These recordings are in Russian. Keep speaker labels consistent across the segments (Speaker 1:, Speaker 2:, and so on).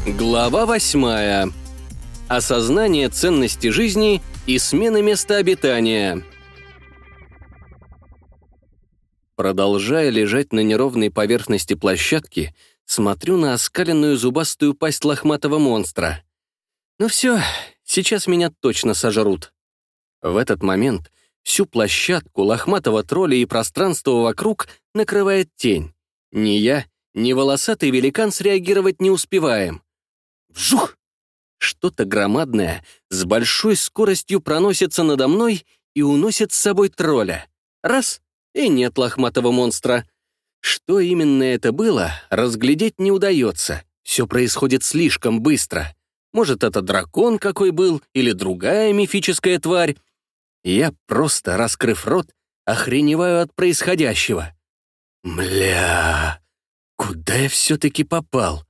Speaker 1: Глава 8. Осознание ценности жизни и смена места обитания. Продолжая лежать на неровной поверхности площадки, смотрю на оскаленную зубастую пасть лохматого монстра. Ну все, сейчас меня точно сожрут. В этот момент всю площадку, лохматого тролля и пространство вокруг накрывает тень. Ни я, ни волосатый великан среагировать не успеваем. Вжух! Что-то громадное с большой скоростью проносится надо мной и уносит с собой тролля. Раз — и нет лохматого монстра. Что именно это было, разглядеть не удается. Все происходит слишком быстро. Может, это дракон какой был или другая мифическая тварь. Я просто, раскрыв рот, охреневаю от происходящего. Мля, куда я все-таки попал?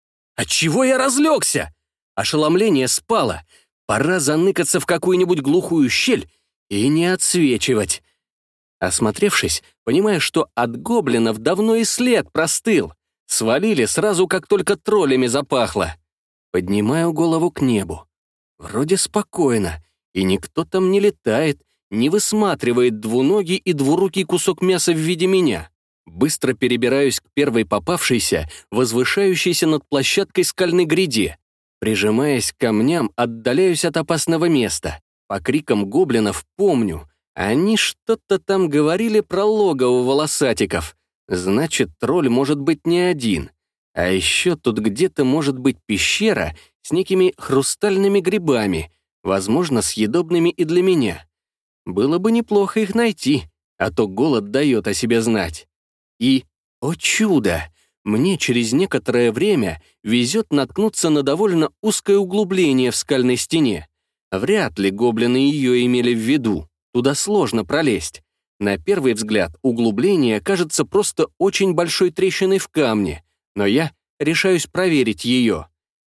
Speaker 1: Отчего я разлегся? Ошеломление спало. Пора заныкаться в какую-нибудь глухую щель и не отсвечивать. Осмотревшись, понимаю, что от гоблинов давно и след простыл. Свалили сразу, как только троллями запахло. Поднимаю голову к небу. Вроде спокойно, и никто там не летает, не высматривает двуногий и двурукий кусок мяса в виде меня. Быстро перебираюсь к первой попавшейся, возвышающейся над площадкой скальной гряде. Прижимаясь к камням, отдаляюсь от опасного места. По крикам гоблинов помню. Они что-то там говорили про логово волосатиков. Значит, тролль может быть не один. А еще тут где-то может быть пещера с некими хрустальными грибами, возможно, съедобными и для меня. Было бы неплохо их найти, а то голод дает о себе знать. И, о чудо, мне через некоторое время везет наткнуться на довольно узкое углубление в скальной стене. Вряд ли гоблины ее имели в виду, туда сложно пролезть. На первый взгляд углубление кажется просто очень большой трещиной в камне, но я решаюсь проверить ее.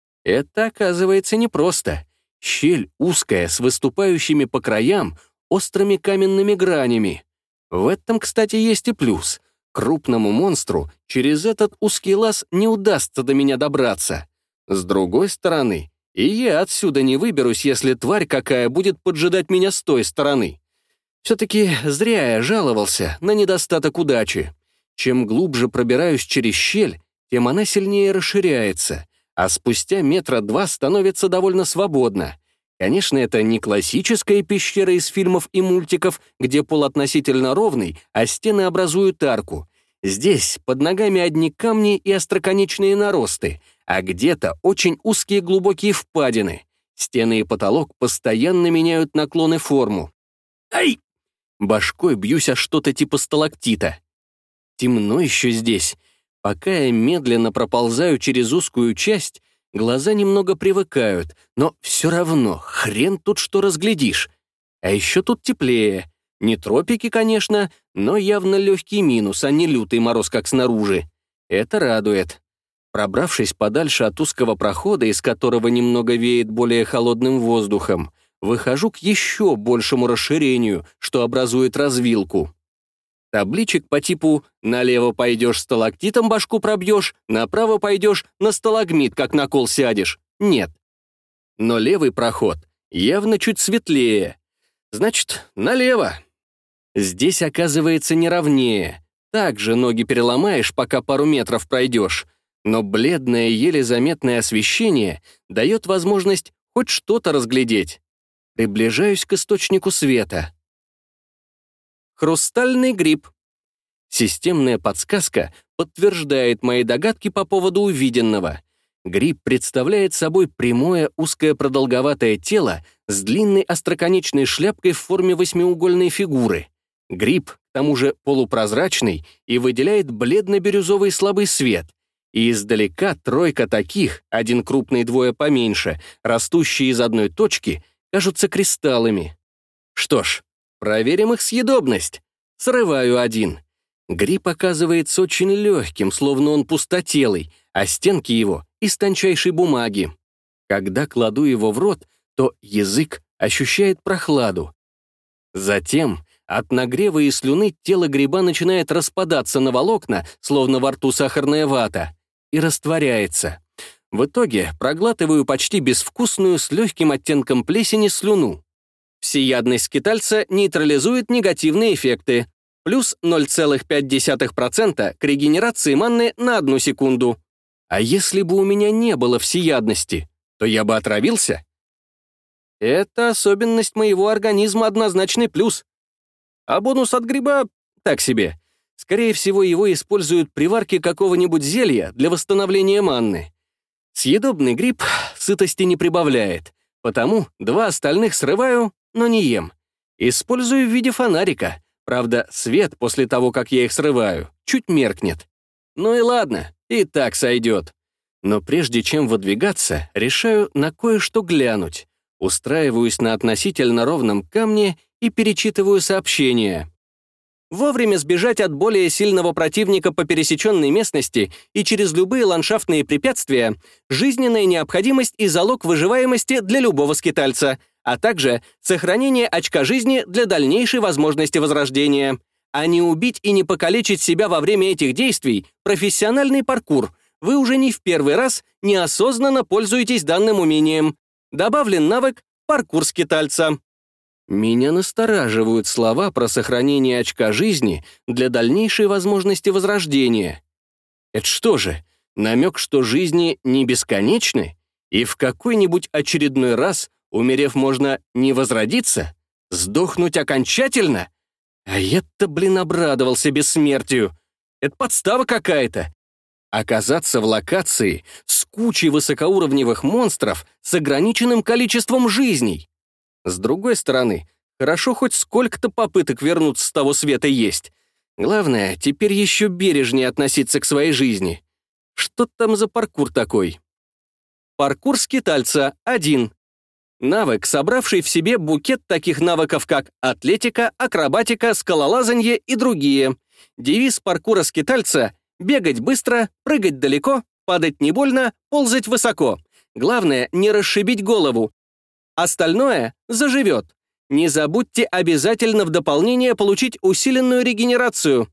Speaker 1: Это оказывается непросто. Щель узкая, с выступающими по краям, острыми каменными гранями. В этом, кстати, есть и плюс. Крупному монстру через этот узкий лаз не удастся до меня добраться. С другой стороны, и я отсюда не выберусь, если тварь какая будет поджидать меня с той стороны. Все-таки зря я жаловался на недостаток удачи. Чем глубже пробираюсь через щель, тем она сильнее расширяется, а спустя метра два становится довольно свободно. Конечно, это не классическая пещера из фильмов и мультиков, где пол относительно ровный, а стены образуют арку. Здесь под ногами одни камни и остроконечные наросты, а где-то очень узкие глубокие впадины. Стены и потолок постоянно меняют наклон и форму. Ай! Башкой бьюсь о что-то типа сталактита. Темно еще здесь. Пока я медленно проползаю через узкую часть, глаза немного привыкают, но все равно хрен тут что разглядишь. А еще тут теплее. Не тропики, конечно, но явно легкий минус, а не лютый мороз, как снаружи. Это радует. Пробравшись подальше от узкого прохода, из которого немного веет более холодным воздухом, выхожу к еще большему расширению, что образует развилку. Табличек по типу «налево пойдешь, сталактитом башку пробьешь, направо пойдешь, на сталагмит, как на кол сядешь» нет. Но левый проход явно чуть светлее. Значит, налево. Здесь оказывается неровнее. Так же ноги переломаешь, пока пару метров пройдешь. Но бледное, еле заметное освещение дает возможность хоть что-то разглядеть. Приближаюсь к источнику света. Хрустальный гриб. Системная подсказка подтверждает мои догадки по поводу увиденного. Гриб представляет собой прямое узкое продолговатое тело с длинной остроконечной шляпкой в форме восьмиугольной фигуры. Гриб, к тому же, полупрозрачный и выделяет бледно-бирюзовый слабый свет. И издалека тройка таких, один крупный, двое поменьше, растущие из одной точки, кажутся кристаллами. Что ж, проверим их съедобность. Срываю один. Гриб оказывается очень легким, словно он пустотелый, а стенки его из тончайшей бумаги. Когда кладу его в рот, то язык ощущает прохладу. Затем от нагрева и слюны тело гриба начинает распадаться на волокна, словно во рту сахарная вата, и растворяется. В итоге проглатываю почти безвкусную с легким оттенком плесени слюну. Всеядность скитальца нейтрализует негативные эффекты. Плюс 0,5% к регенерации манны на 1 секунду. А если бы у меня не было всеядности, то я бы отравился? Это особенность моего организма однозначный плюс. А бонус от гриба — так себе. Скорее всего, его используют при варке какого-нибудь зелья для восстановления манны. Съедобный гриб сытости не прибавляет, потому 2 остальных срываю, но не ем. Использую в виде фонарика. Правда, свет после того, как я их срываю, чуть меркнет. Ну и ладно, и так сойдет. Но прежде чем выдвигаться, решаю на кое-что глянуть. Устраиваюсь на относительно ровном камне и перечитываю сообщения. Вовремя сбежать от более сильного противника по пересеченной местности и через любые ландшафтные препятствия — жизненная необходимость и залог выживаемости для любого скитальца, а также сохранение очка жизни для дальнейшей возможности возрождения. А не убить и не покалечить себя во время этих действий — профессиональный паркур. Вы уже не в первый раз неосознанно пользуетесь данным умением. Добавлен навык «Паркур скитальца». Меня настораживают слова про сохранение очка жизни для дальнейшей возможности возрождения. Это что же, намек, что жизни не бесконечны? И в какой-нибудь очередной раз, умерев, можно не возродиться? Сдохнуть окончательно? А я-то, обрадовался бессмертию. Это подстава какая-то. Оказаться в локации с кучей высокоуровневых монстров с ограниченным количеством жизней. С другой стороны, хорошо хоть сколько-то попыток вернуться с того света есть. Главное, теперь еще бережнее относиться к своей жизни. Что там за паркур такой? Паркур скитальца 1. Навык, собравший в себе букет таких навыков, как атлетика, акробатика, скалолазанье и другие. Девиз паркура скитальца — бегать быстро, прыгать далеко, падать не больно, ползать высоко. Главное, не расшибить голову. Остальное заживет. Не забудьте обязательно в дополнение получить усиленную регенерацию.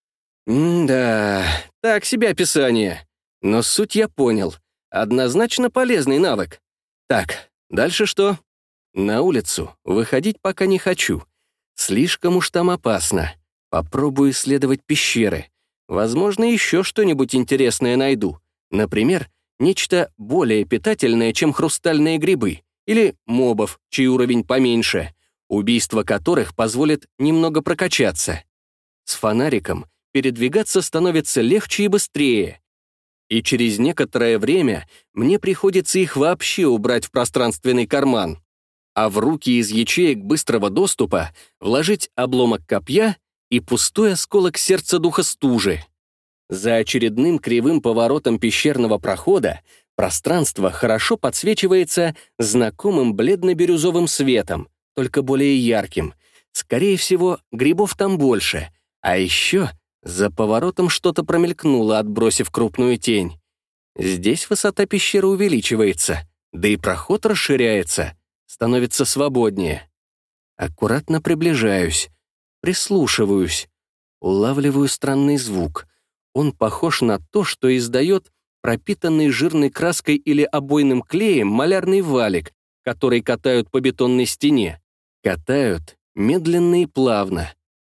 Speaker 1: Да, так себе описание. Но суть я понял. Однозначно полезный навык. Так, дальше что? На улицу выходить пока не хочу. Слишком уж там опасно. Попробую исследовать пещеры. Возможно, еще что-нибудь интересное найду. Например, нечто более питательное, чем хрустальные грибы. Или мобов, чей уровень поменьше, убийство которых позволит немного прокачаться. С фонариком передвигаться становится легче и быстрее. И через некоторое время мне приходится их вообще убрать в пространственный карман, а в руки из ячеек быстрого доступа вложить обломок копья и пустой осколок сердца духа стужи. За очередным кривым поворотом пещерного прохода пространство хорошо подсвечивается знакомым бледно-бирюзовым светом, только более ярким. Скорее всего, грибов там больше. А еще за поворотом что-то промелькнуло, отбросив крупную тень. Здесь высота пещеры увеличивается, да и проход расширяется, становится свободнее. Аккуратно приближаюсь, прислушиваюсь, улавливаю странный звук. Он похож на то, что издает пропитанный жирной краской или обойным клеем малярный валик, который катают по бетонной стене. Катают медленно и плавно.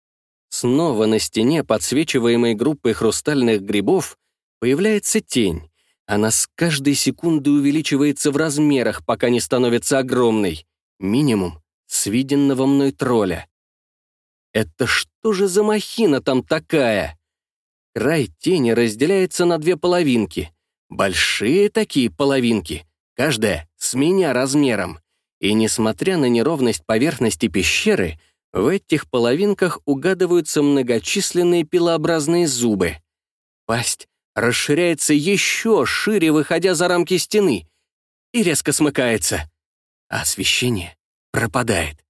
Speaker 1: Снова на стене, подсвечиваемой группой хрустальных грибов, появляется тень. Она с каждой секундой увеличивается в размерах, пока не становится огромной. Минимум с виденного мной тролля. Это что же за махина там такая? Край тени разделяется на 2 половинки. Большие такие половинки, каждая с меня размером. И несмотря на неровность поверхности пещеры, в этих половинках угадываются многочисленные пилообразные зубы. Пасть расширяется еще шире, выходя за рамки стены, и резко смыкается, а освещение пропадает.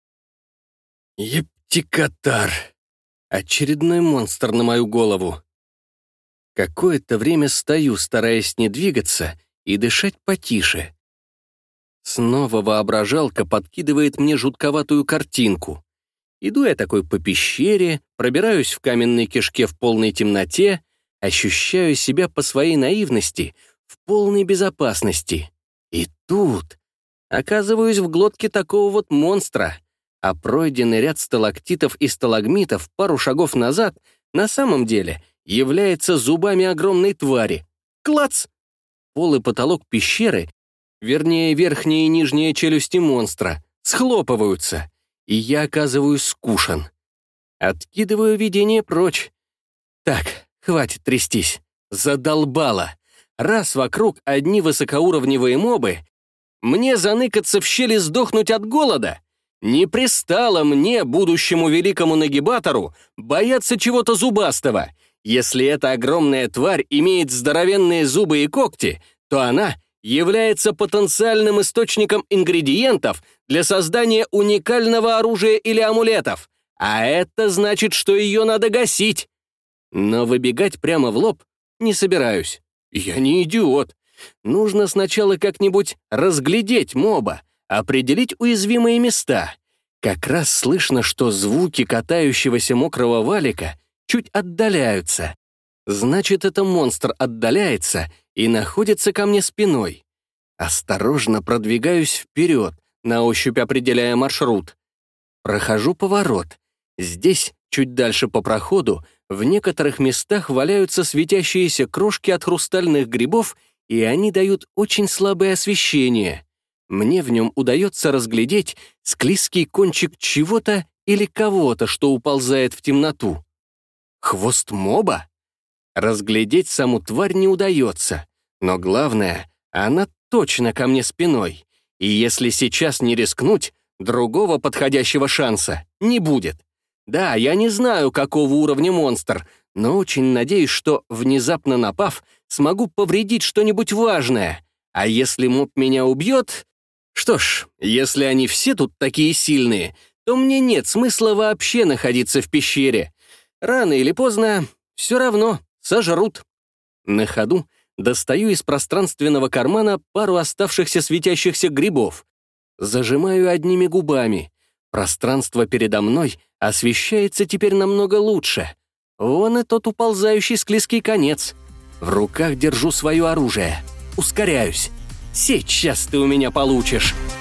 Speaker 1: Ептикатар! Очередной монстр на мою голову. Какое-то время стою, стараясь не двигаться и дышать потише. Снова воображалка подкидывает мне жутковатую картинку. Иду я такой по пещере, пробираюсь в каменной кишке в полной темноте, ощущаю себя по своей наивности в полной безопасности. И тут оказываюсь в глотке такого вот монстра, а пройденный ряд сталактитов и сталагмитов пару шагов назад на самом деле является зубами огромной твари. Клац! Пол и потолок пещеры, вернее, верхняя и нижняя челюсти монстра, схлопываются, и я оказываюсь скушен. Откидываю видение прочь. Так, хватит трястись. Задолбало. Раз вокруг одни высокоуровневые мобы, мне заныкаться в щели сдохнуть от голода? Не пристало мне, будущему великому нагибатору, бояться чего-то зубастого. Если эта огромная тварь имеет здоровенные зубы и когти, то она является потенциальным источником ингредиентов для создания уникального оружия или амулетов, а это значит, что ее надо гасить. Но выбегать прямо в лоб не собираюсь. Я не идиот. Нужно сначала как-нибудь разглядеть моба, определить уязвимые места. Как раз слышно, что звуки катающегося мокрого валика чуть отдаляются. Значит, это монстр отдаляется и находится ко мне спиной. Осторожно продвигаюсь вперед, на ощупь определяя маршрут. Прохожу поворот. Здесь, чуть дальше по проходу, в некоторых местах валяются светящиеся крошки от хрустальных грибов, и они дают очень слабое освещение. Мне в нем удается разглядеть склизкий кончик чего-то или кого-то, что уползает в темноту. Хвост моба? Разглядеть саму тварь не удается, но главное, она точно ко мне спиной, и если сейчас не рискнуть, другого подходящего шанса не будет. Да, я не знаю, какого уровня монстр, но очень надеюсь, что, внезапно напав, смогу повредить что-нибудь важное. А если моб меня убьет... Что ж, если они все тут такие сильные, то мне нет смысла вообще находиться в пещере. Рано или поздно все равно сожрут. На ходу достаю из пространственного кармана пару оставшихся светящихся грибов. Зажимаю одними губами. Пространство передо мной освещается теперь намного лучше. Вон и тот уползающий склизкий конец. В руках держу свое оружие. Ускоряюсь. Сейчас ты у меня получишь.